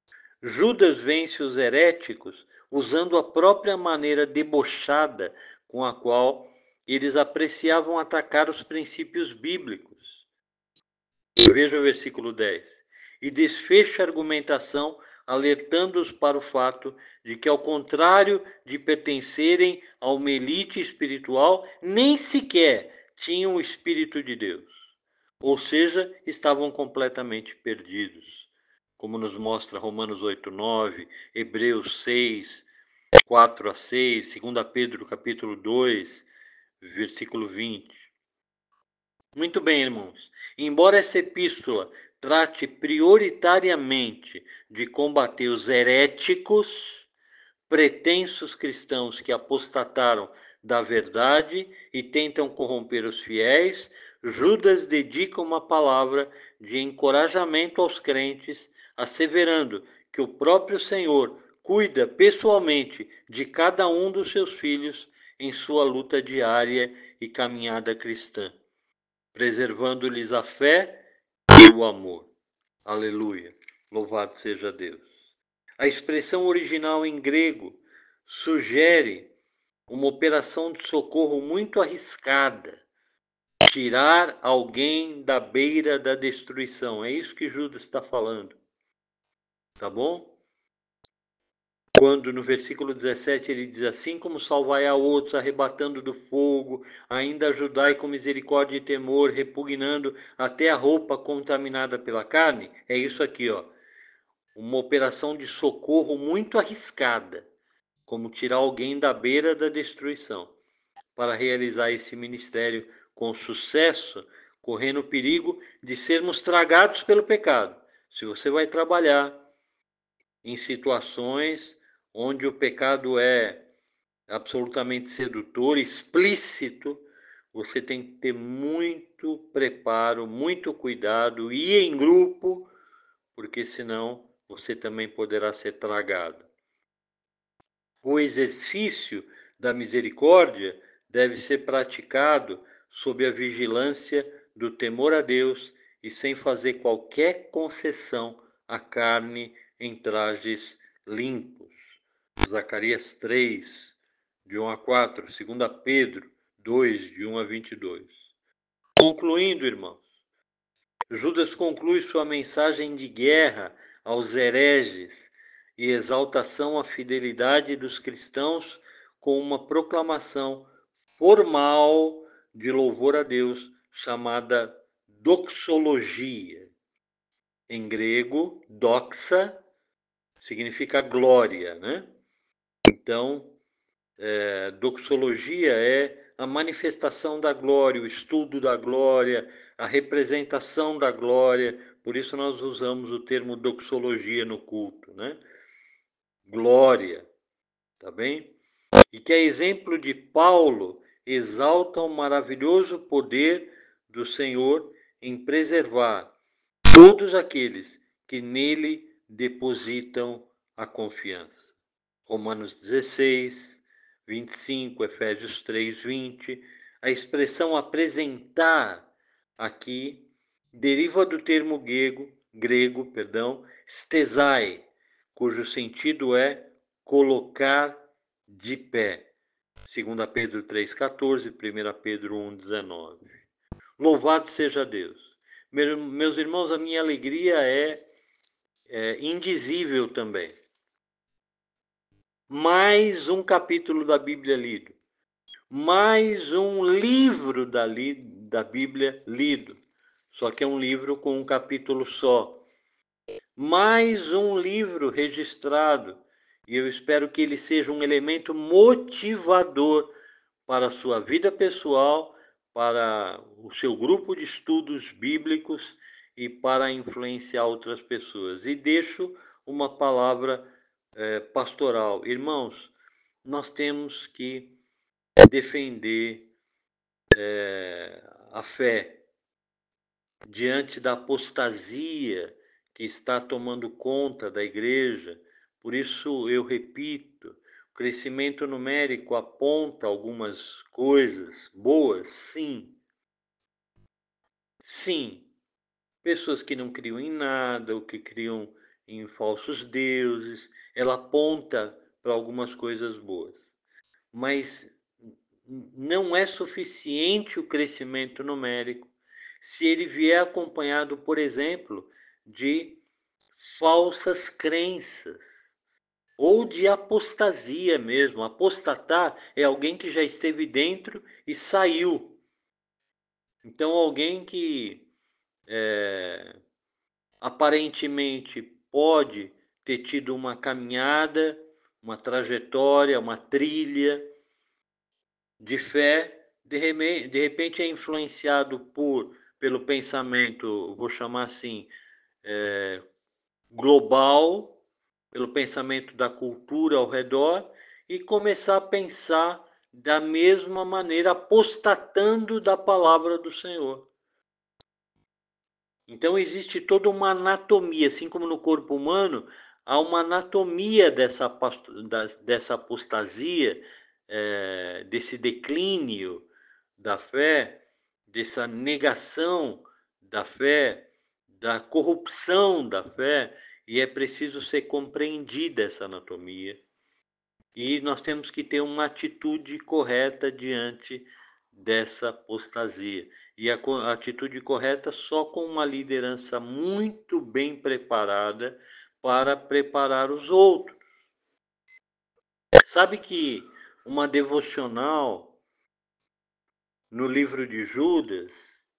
Judas vence os heréticos usando a própria maneira debochada com a qual eles apreciavam atacar os princípios bíblicos. Veja o versículo 10. E desfecha a argumentação alertando-os para o fato de que, ao contrário de pertencerem a uma elite espiritual, nem sequer tinham o Espírito de Deus. Ou seja, estavam completamente perdidos, como nos mostra Romanos 8:9, Hebreus 6, 4 a 6, 2 Pedro capítulo 2, versículo 20. Muito bem, irmãos. Embora essa epístola trate prioritariamente de combater os heréticos, pretensos cristãos que apostataram da verdade e tentam corromper os fiéis, Judas dedica uma palavra de encorajamento aos crentes, asseverando que o próprio Senhor cuida pessoalmente de cada um dos seus filhos em sua luta diária e caminhada cristã, preservando-lhes a fé e o amor. Aleluia! Louvado seja Deus! A expressão original em grego sugere uma operação de socorro muito arriscada, tirar alguém da beira da destruição. É isso que Judas está falando, tá bom? Quando no versículo 17 ele diz: assim como salvai a outros, arrebatando do fogo, ainda ajudai com misericórdia e temor, repugnando até a roupa contaminada pela carne. É isso aqui, ó. Uma operação de socorro muito arriscada, como tirar alguém da beira da destruição. Para realizar esse ministério com sucesso, correndo o perigo de sermos tragados pelo pecado. Se você vai trabalhar em situações onde o pecado é absolutamente sedutor, explícito, você tem que ter muito preparo, muito cuidado, ir em grupo, porque senão você também poderá ser tragado. O exercício da misericórdia deve ser praticado sob a vigilância do temor a Deus e sem fazer qualquer concessão à carne em trajes limpos. Zacarias 3, de 1 a 4, 2 Pedro 2, de 1 a 22. Concluindo, irmãos, Judas conclui sua mensagem de guerra aos hereges e exaltação à fidelidade dos cristãos com uma proclamação formal de louvor a Deus chamada doxologia. Em grego, doxa significa glória, né? Então, doxologia é a manifestação da glória, o estudo da glória, a representação da glória. Por isso nós usamos o termo doxologia no culto, né? Glória, tá bem? E que, a exemplo de Paulo, exalta o maravilhoso poder do Senhor em preservar todos aqueles que nele depositam a confiança. Romanos 16, 25, Efésios 3, 20. A expressão apresentar aqui deriva do termo grego, stesai, cujo sentido é colocar de pé. 2 Pedro 3,14, 1 Pedro 1,19. Louvado seja Deus. Meus irmãos, a minha alegria é indizível também. Mais um capítulo da Bíblia lido. Mais um livro da Bíblia lido. Só que é um livro com um capítulo só. Mais um livro registrado. E eu espero que ele seja um elemento motivador para a sua vida pessoal, para o seu grupo de estudos bíblicos e para influenciar outras pessoas. E deixo uma palavra pastoral. Irmãos, nós temos que defender a fé diante da apostasia que está tomando conta da igreja. Por isso eu repito, o crescimento numérico aponta algumas coisas boas, sim. Sim, pessoas que não criam em nada, ou que criam em falsos deuses, ela aponta para algumas coisas boas. Mas não é suficiente o crescimento numérico se ele vier acompanhado, por exemplo, de falsas crenças ou de apostasia mesmo. Apostatar é alguém que já esteve dentro e saiu. Então, alguém que aparentemente pode ter tido uma caminhada, uma trajetória, uma trilha de fé, de repente é influenciado pelo pensamento, vou chamar assim, global, pelo pensamento da cultura ao redor, e começar a pensar da mesma maneira, apostatando da palavra do Senhor. Então existe toda uma anatomia, assim como no corpo humano, há uma anatomia dessa apostasia, desse declínio da fé, dessa negação da fé, da corrupção da fé, e é preciso ser compreendida essa anatomia. E nós temos que ter uma atitude correta diante dessa apostasia. E a atitude correta só com uma liderança muito bem preparada para preparar os outros. Sabe que uma devocional no livro de Judas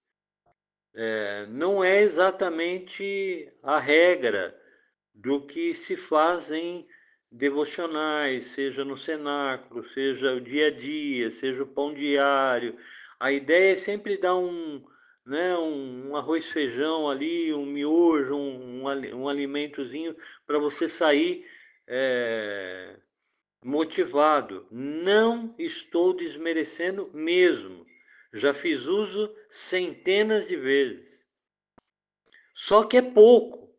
não é exatamente a regra do que se faz em devocionais, seja no cenáculo, seja o dia a dia, seja o pão diário. A ideia é sempre dar um arroz feijão ali, um miojo, um alimentozinho para você sair motivado. Não estou desmerecendo mesmo. Já fiz uso centenas de vezes. Só que é pouco.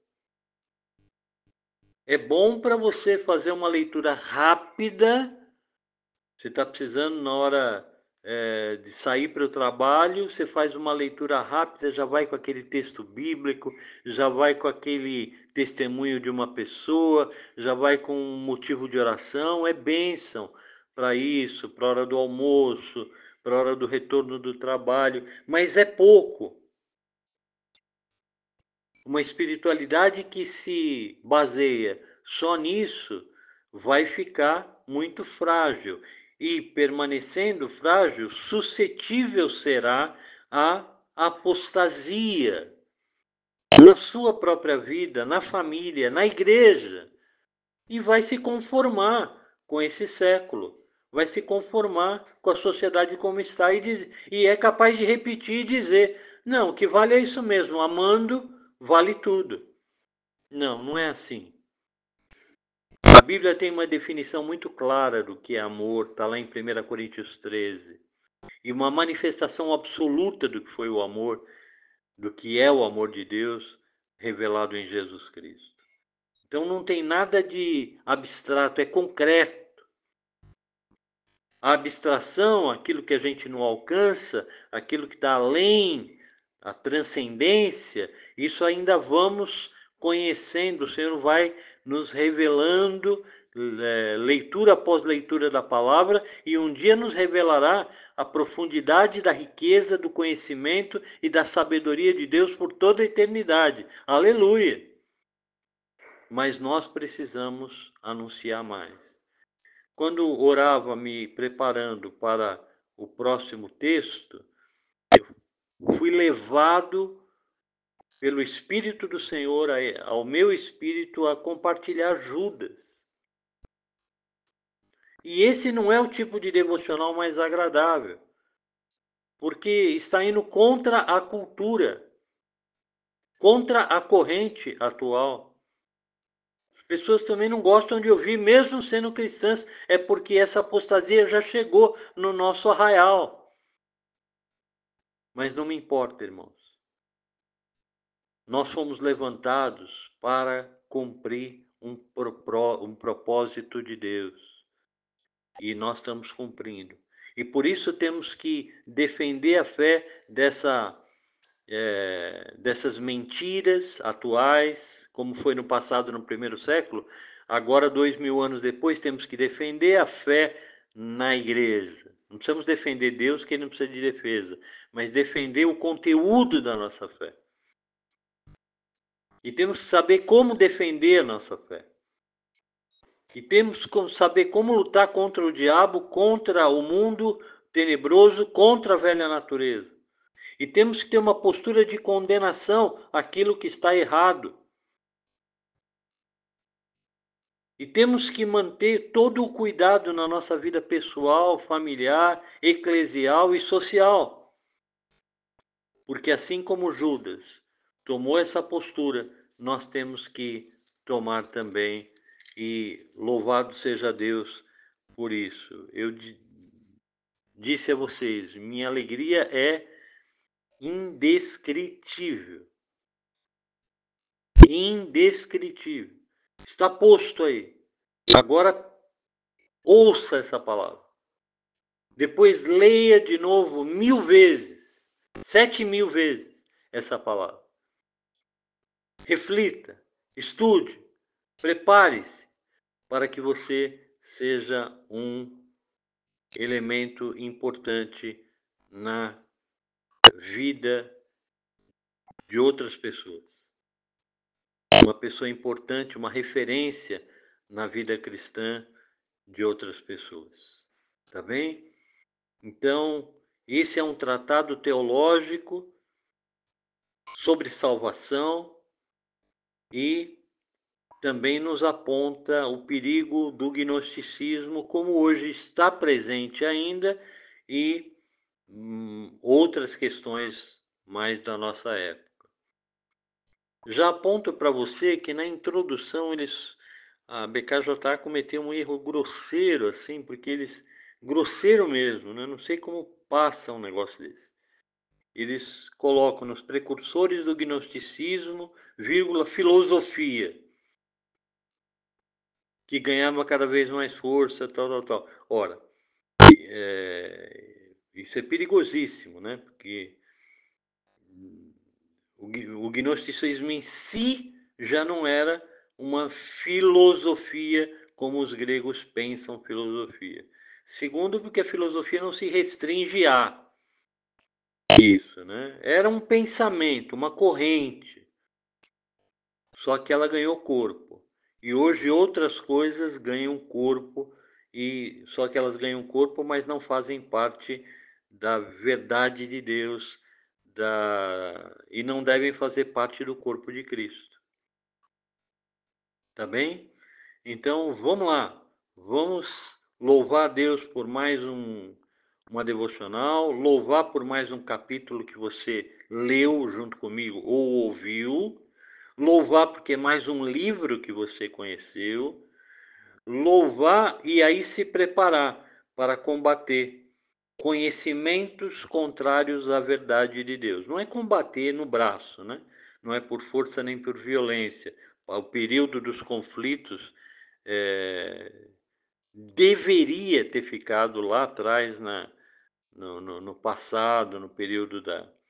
É bom para você fazer uma leitura rápida. Você está precisando na hora de sair para o trabalho, você faz uma leitura rápida, já vai com aquele texto bíblico, já vai com aquele testemunho de uma pessoa, já vai com um motivo de oração. É bênção para isso, para a hora do almoço, para a hora do retorno do trabalho, mas é pouco. Uma espiritualidade que se baseia só nisso vai ficar muito frágil. E, permanecendo frágil, suscetível será à apostasia na sua própria vida, na família, na igreja. E vai se conformar com esse século. Vai se conformar com a sociedade como está e é capaz de repetir e dizer: não, o que vale é isso mesmo, amando vale tudo. Não, não é assim. A Bíblia tem uma definição muito clara do que é amor, está lá em 1 Coríntios 13. E uma manifestação absoluta do que foi o amor, do que é o amor de Deus revelado em Jesus Cristo. Então não tem nada de abstrato, é concreto. A abstração, aquilo que a gente não alcança, aquilo que está além, a transcendência, isso ainda vamos conhecendo. O Senhor vai nos revelando, leitura após leitura da palavra, e um dia nos revelará a profundidade da riqueza, do conhecimento e da sabedoria de Deus por toda a eternidade. Aleluia! Mas nós precisamos anunciar mais. Quando orava me preparando para o próximo texto, eu fui levado pelo Espírito do Senhor ao meu espírito a compartilhar Judas. E esse não é o tipo de devocional mais agradável, porque está indo contra a cultura. contra a corrente atual. As pessoas também não gostam de ouvir, mesmo sendo cristãs, é porque essa apostasia já chegou no nosso arraial. Mas não me importa, irmãos. Nós fomos levantados para cumprir um propósito de Deus. E nós estamos cumprindo. E por isso temos que defender a fé dessas mentiras atuais, como foi no passado, no primeiro século. Agora, 2000 anos depois, temos que defender a fé na igreja. Não precisamos defender Deus, que ele não precisa de defesa, mas defender o conteúdo da nossa fé. E temos que saber como defender a nossa fé. E temos que saber como lutar contra o diabo, contra o mundo tenebroso, contra a velha natureza. E temos que ter uma postura de condenação àquilo que está errado. E temos que manter todo o cuidado na nossa vida pessoal, familiar, eclesial e social. Porque assim como Judas tomou essa postura, nós temos que tomar também. E louvado seja Deus por isso. Eu disse a vocês, minha alegria é indescritível. Indescritível. Está posto aí. Agora ouça essa palavra. Depois leia de novo 1000 vezes, 7000 vezes essa palavra. Reflita, estude, prepare-se para que você seja um elemento importante na vida de outras pessoas. Uma pessoa importante, uma referência na vida cristã de outras pessoas. Tá bem? Então, esse é um tratado teológico sobre salvação e também nos aponta o perigo do gnosticismo, como hoje está presente ainda, e outras questões mais da nossa época. Já aponto para você que na introdução a BKJA cometeu um erro grosseiro, assim, porque eles, grosseiro mesmo, né? Não sei como passa um negócio desse. Eles colocam nos precursores do gnosticismo, vírgula, filosofia, que ganhava cada vez mais força, tal. Ora, isso é perigosíssimo, né? Porque o gnosticismo em si já não era uma filosofia como os gregos pensam filosofia. Segundo, porque a filosofia não se restringe a isso, né? Era um pensamento, uma corrente, só que ela ganhou corpo. E hoje outras coisas ganham corpo, e só que elas ganham corpo, mas não fazem parte da verdade de Deus, e não devem fazer parte do corpo de Cristo. Tá bem? Então vamos lá, vamos louvar a Deus por mais uma devocional, louvar por mais um capítulo que você leu junto comigo ou ouviu, louvar porque é mais um livro que você conheceu, louvar e aí se preparar para combater conhecimentos contrários à verdade de Deus. Não é combater no braço, né? Não é por força nem por violência. O período dos conflitos deveria ter ficado lá atrás, no passado, no período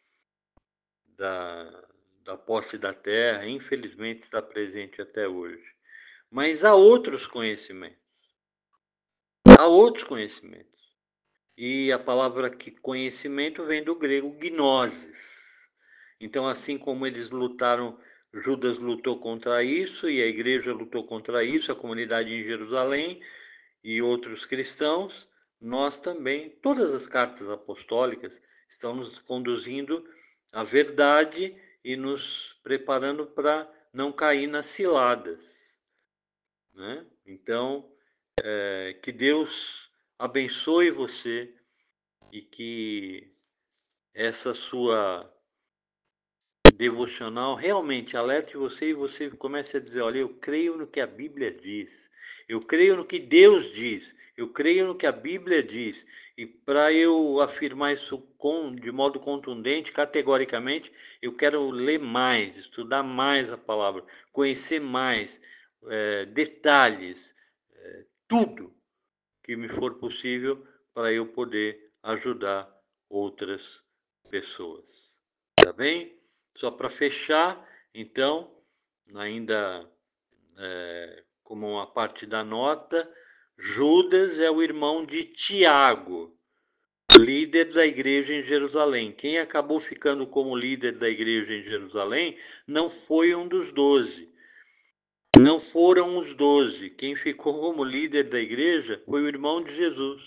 da posse da terra. Infelizmente está presente até hoje. Mas há outros conhecimentos. Há outros conhecimentos. E a palavra conhecimento vem do grego gnosis. Então, assim como eles lutaram, Judas lutou contra isso, e a igreja lutou contra isso, a comunidade em Jerusalém e outros cristãos, nós também, todas as cartas apostólicas estão nos conduzindo à verdade e nos preparando para não cair nas ciladas, né? Então, que Deus abençoe você e que essa sua devocional realmente alerte você e você comece a dizer: olha, eu creio no que a Bíblia diz, eu creio no que Deus diz, eu creio no que a Bíblia diz. E para eu afirmar isso de modo contundente, categoricamente, eu quero ler mais, estudar mais a palavra, conhecer mais detalhes, tudo que me for possível para eu poder ajudar outras pessoas. Tá bem? Só para fechar, então, ainda como uma parte da nota, Judas é o irmão de Tiago, líder da igreja em Jerusalém. Quem acabou ficando como líder da igreja em Jerusalém não foi um dos 12. Não foram os 12. Quem ficou como líder da igreja foi o irmão de Jesus.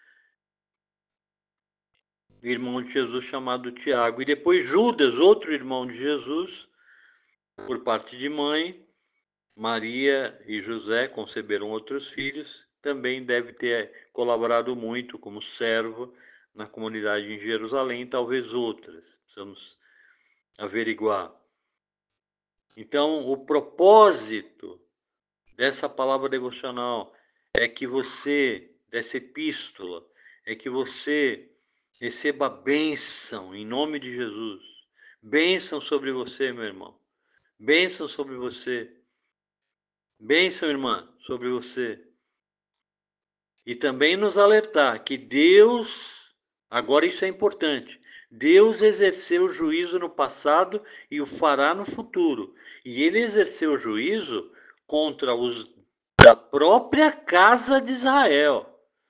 O irmão de Jesus chamado Tiago. E depois Judas, outro irmão de Jesus, por parte de mãe. Maria e José conceberam outros filhos. Também deve ter colaborado muito como servo na comunidade em Jerusalém, talvez outras. Precisamos averiguar. Então, o propósito dessa palavra devocional é que você, dessa epístola, é que você receba bênção em nome de Jesus. Bênção sobre você, meu irmão. Bênção sobre você. Bênção, irmã, sobre você. E também nos alertar que Deus, agora isso é importante, Deus exerceu o juízo no passado e o fará no futuro. E ele exerceu o juízo contra os da própria casa de Israel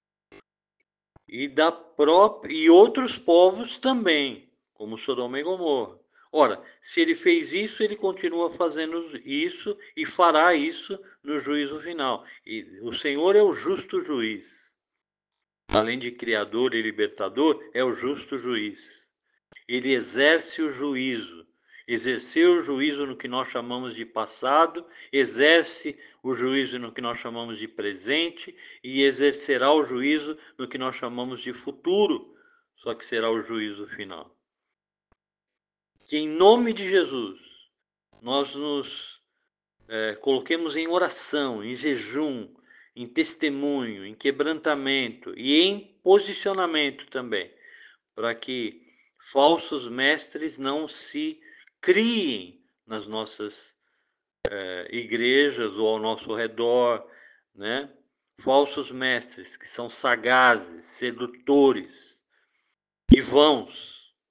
e outros povos também, como Sodoma e Gomorra. Ora, se ele fez isso, ele continua fazendo isso e fará isso no juízo final. E o Senhor é o justo juiz. Além de criador e libertador, é o justo juiz. Ele exerce o juízo. Exerceu o juízo no que nós chamamos de passado, exerce o juízo no que nós chamamos de presente e exercerá o juízo no que nós chamamos de futuro, só que será o juízo final. Que em nome de Jesus nós nos coloquemos em oração, em jejum, em testemunho, em quebrantamento e em posicionamento também, para que falsos mestres não se criem nas nossas igrejas ou ao nosso redor, né? Falsos mestres que são sagazes, sedutores e vãos.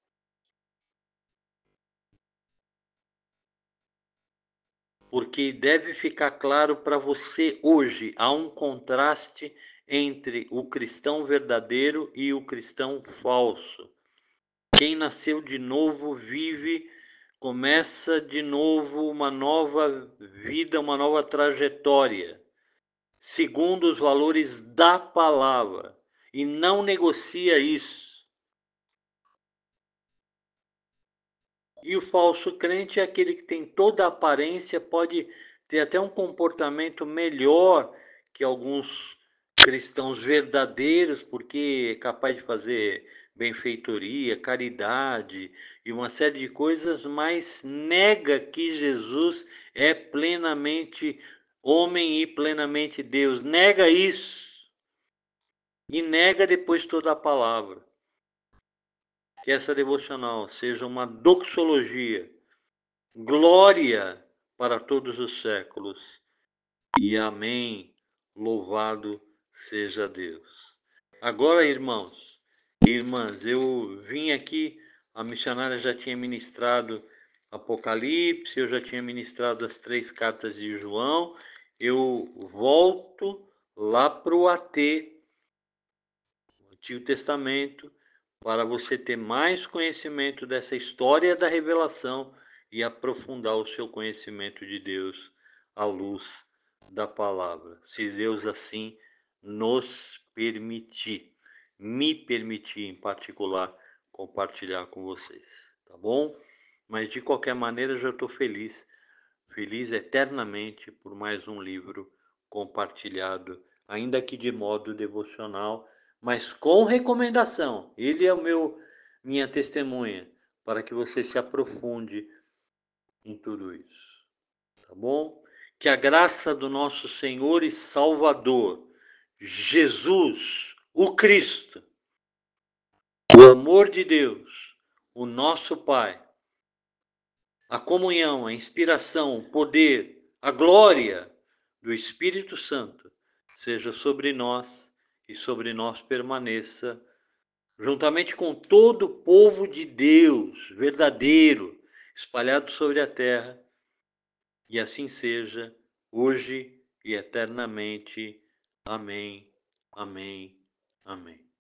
Porque deve ficar claro para você hoje, há um contraste entre o cristão verdadeiro e o cristão falso. Quem nasceu de novo vive, começa de novo uma nova vida, uma nova trajetória, segundo os valores da palavra, e não negocia isso. E o falso crente é aquele que tem toda a aparência, pode ter até um comportamento melhor que alguns cristãos verdadeiros, porque é capaz de fazer benfeitoria, caridade e uma série de coisas, mas nega que Jesus é plenamente homem e plenamente Deus. Nega isso. E nega depois toda a palavra. Que essa devocional seja uma doxologia, glória para todos os séculos. E amém. Louvado seja Deus. Agora, irmãos e irmãs, eu vim aqui, a missionária já tinha ministrado Apocalipse, eu já tinha ministrado as 3 cartas de João, eu volto lá para o AT, Antigo Testamento, para você ter mais conhecimento dessa história da revelação e aprofundar o seu conhecimento de Deus à luz da palavra. Se Deus assim nos permitir, me permitir em particular compartilhar com vocês, tá bom? Mas de qualquer maneira já estou feliz, feliz eternamente por mais um livro compartilhado, ainda que de modo devocional, mas com recomendação. Ele é minha testemunha para que você se aprofunde em tudo isso. Tá bom? Que a graça do nosso Senhor e Salvador, Jesus, o Cristo, o amor de Deus, o nosso Pai, a comunhão, a inspiração, o poder, a glória do Espírito Santo seja sobre nós e sobre nós permaneça, juntamente com todo o povo de Deus verdadeiro, espalhado sobre a terra, e assim seja, hoje e eternamente. Amém, amém, amém.